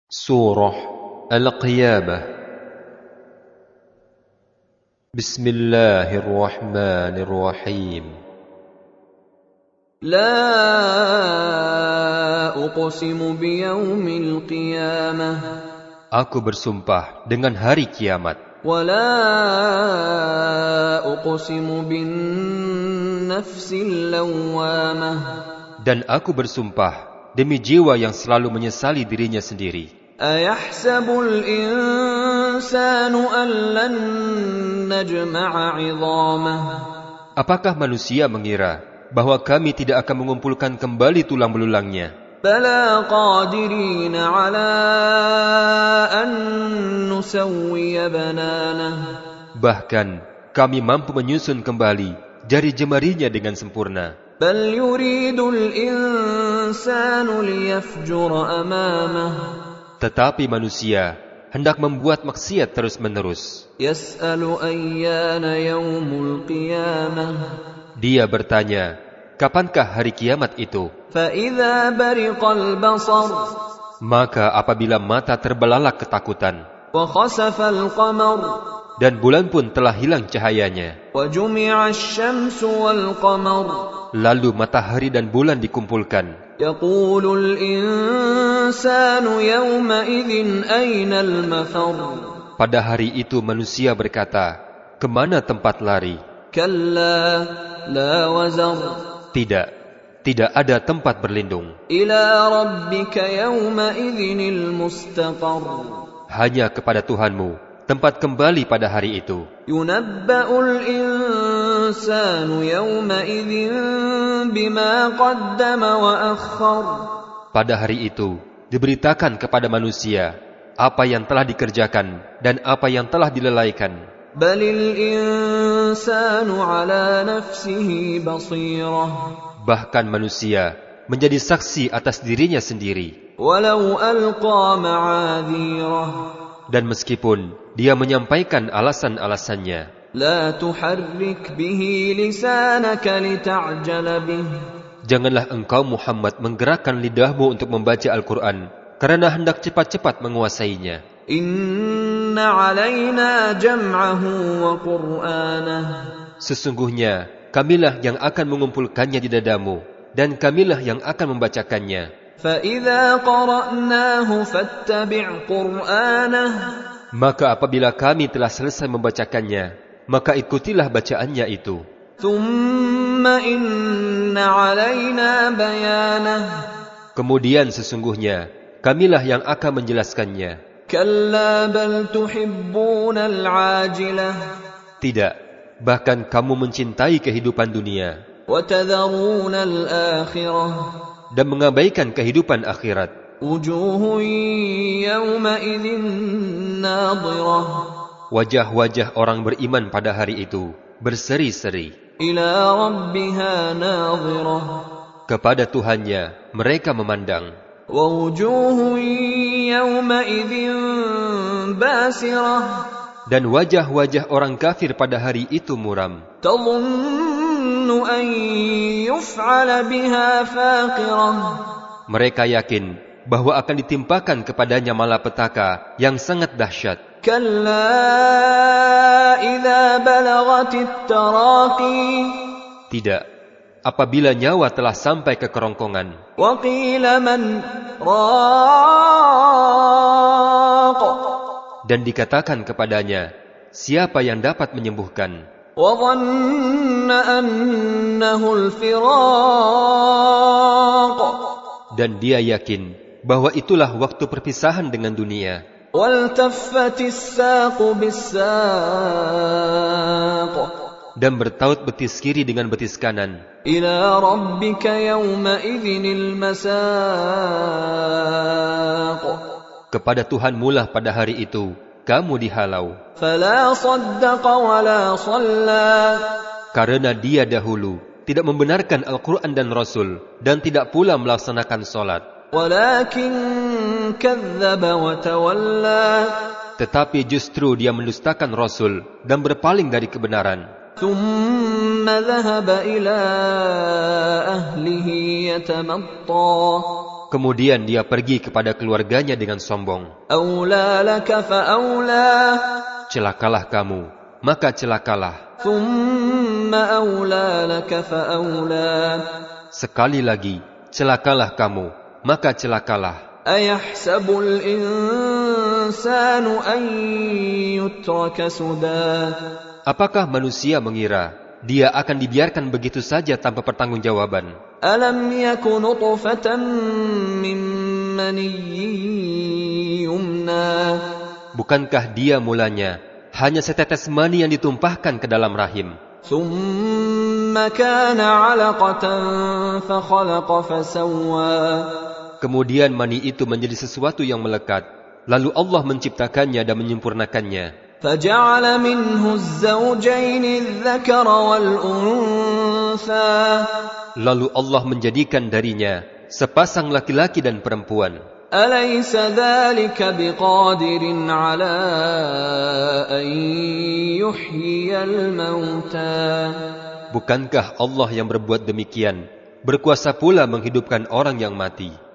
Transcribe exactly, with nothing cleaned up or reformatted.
Surah Al-Qiyamah. Bismillahirrahmanirrahim. La uqsimu biyaumil qiyamah. Aku bersumpah dengan hari kiamat. Wa la uqsimu bin nafsil lawwamah. Dan aku bersumpah demi jiwa yang selalu menyesali dirinya sendiri. Ayahsabul insanu an lan najma'a 'idhamah. Apakah manusia mengira bahwa kami tidak akan mengumpulkan kembali tulang belulangnya? Bala qadirina 'ala an nusawwiya bananah. Bahkan kami mampu menyusun kembali jari jemarinya dengan sempurna. Bal yuridul insanu liyafjura amamah. Tetapi manusia hendak membuat maksiat terus-menerus. Yas'alu ayyana yaumul qiyamah. Dia bertanya, kapankah hari kiamat itu? Fa idza bariqal basar. Maka apabila mata terbelalak ketakutan, wa khasafal qamar. Dan bulan pun telah hilang cahayanya, wa jumi'asy syamsu wal qamar. Lalu matahari dan bulan dikumpulkan. Yaqulul insanu yawma idzin aynal mafar. Pada hari itu manusia berkata, kemana tempat lari? Kalla la wazar. Tidak, tidak ada tempat berlindung. Ila rabbika yawma idzinil mustaqar. Hanya kepada Tuhanmu tempat kembali pada hari itu. Yunabba'ul insanu yawma idzin bima qaddama wa akhkhar. Pada hari itu diberitakan kepada manusia apa yang telah dikerjakan dan apa yang telah dilelaikan. Balil insanu ala nafsihi basirah. Bahkan manusia menjadi saksi atas dirinya sendiri. Walau alqa ma'adhirah. Dan meskipun dia menyampaikan alasan-alasannya. La tuharrik bihi lisanaka lita'jala bih. Janganlah engkau Muhammad menggerakkan lidahmu untuk membaca Al-Quran karena hendak cepat-cepat menguasainya. Inna alaina jam'ahu wa qur'anah. Sesungguhnya kamilah yang akan mengumpulkannya di dadamu dan kamilah yang akan membacakannya. فَإِذَا قَرَأْنَاهُ فَاتَّبِعْ قُرْآنَهُ. Maka apabila kami telah selesai membacakannya, maka ikutilah bacaannya itu. ثُمَّ إِنَّ عَلَيْنَا بَيَانَهُ. Kemudian sesungguhnya kamilah yang akan menjelaskannya. كَلَّا بَلْ تُحِبُّونَ الْعَاجِلَةَ. Tidak, bahkan kamu mencintai kehidupan dunia. وَتَذَرُونَ الْآخِرَةَ. Dan mengabaikan kehidupan akhirat. Wujuhun yawma'idhin nadhirah. Wajah-wajah orang beriman pada hari itu berseri-seri. Ila rabbiha nadhirah. Kepada Tuhannya mereka memandang. Wa wujuhun yawma'idhin basirah. Dan wajah-wajah orang kafir pada hari itu muram. Tadhunnu an yuf'ala biha faqirah. Mereka yakin bahwa akan ditimpakan kepadanya malapetaka yang sangat dahsyat. Kalla idza balagatit taraqi. Tidak, apabila nyawa telah sampai ke kerongkongan. Wa qila man raq. Dan dikatakan kepadanya, siapa yang dapat menyembuhkan? Wa dhanna annahu al-firaq. Dan dia yakin bahwa itulah waktu perpisahan dengan dunia. Waltaffatis saqu bis-saq. Dan bertaut betis kiri dengan betis kanan. Ila rabbika yawma idzinil masaq. Kepada Tuhanmu lah pada hari itu kamu dihalau. Fala saddaqa wala shalla. Karena dia dahulu tidak membenarkan Al-Quran dan Rasul dan tidak pula melaksanakan salat. Walakin kadzdzaba wa tawalla. Tetapi justru dia mendustakan Rasul dan berpaling dari kebenaran. Thumma dhahaba ila ahlihi yatamatta. Kemudian dia pergi kepada keluarganya dengan sombong. أولى لك فأولى Celakalah kamu, maka celakalah. ثم أولى لك فأولى Sekali lagi, celakalah kamu, maka celakalah. أيحسب الإنسان أن يترك سدى Apakah manusia mengira dia akan dibiarkan begitu saja tanpa pertanggungjawaban? ألم يك نطفة من مني يمنى Bukankah dia mulanya hanya setetes mani yang ditumpahkan ke dalam rahim? ثم كان علقة فخلق فسوى Kemudian mani itu menjadi sesuatu yang melekat. Lalu Allah menciptakannya dan menyempurnakannya. فجعل منه الزوجين الذكر والأنثى Lalu Allah menjadikan darinya sepasang laki-laki dan perempuan. أليس ذلك بقادر على أن يحيي الموتى Bukankah Allah yang berbuat demikian berkuasa pula menghidupkan orang yang mati?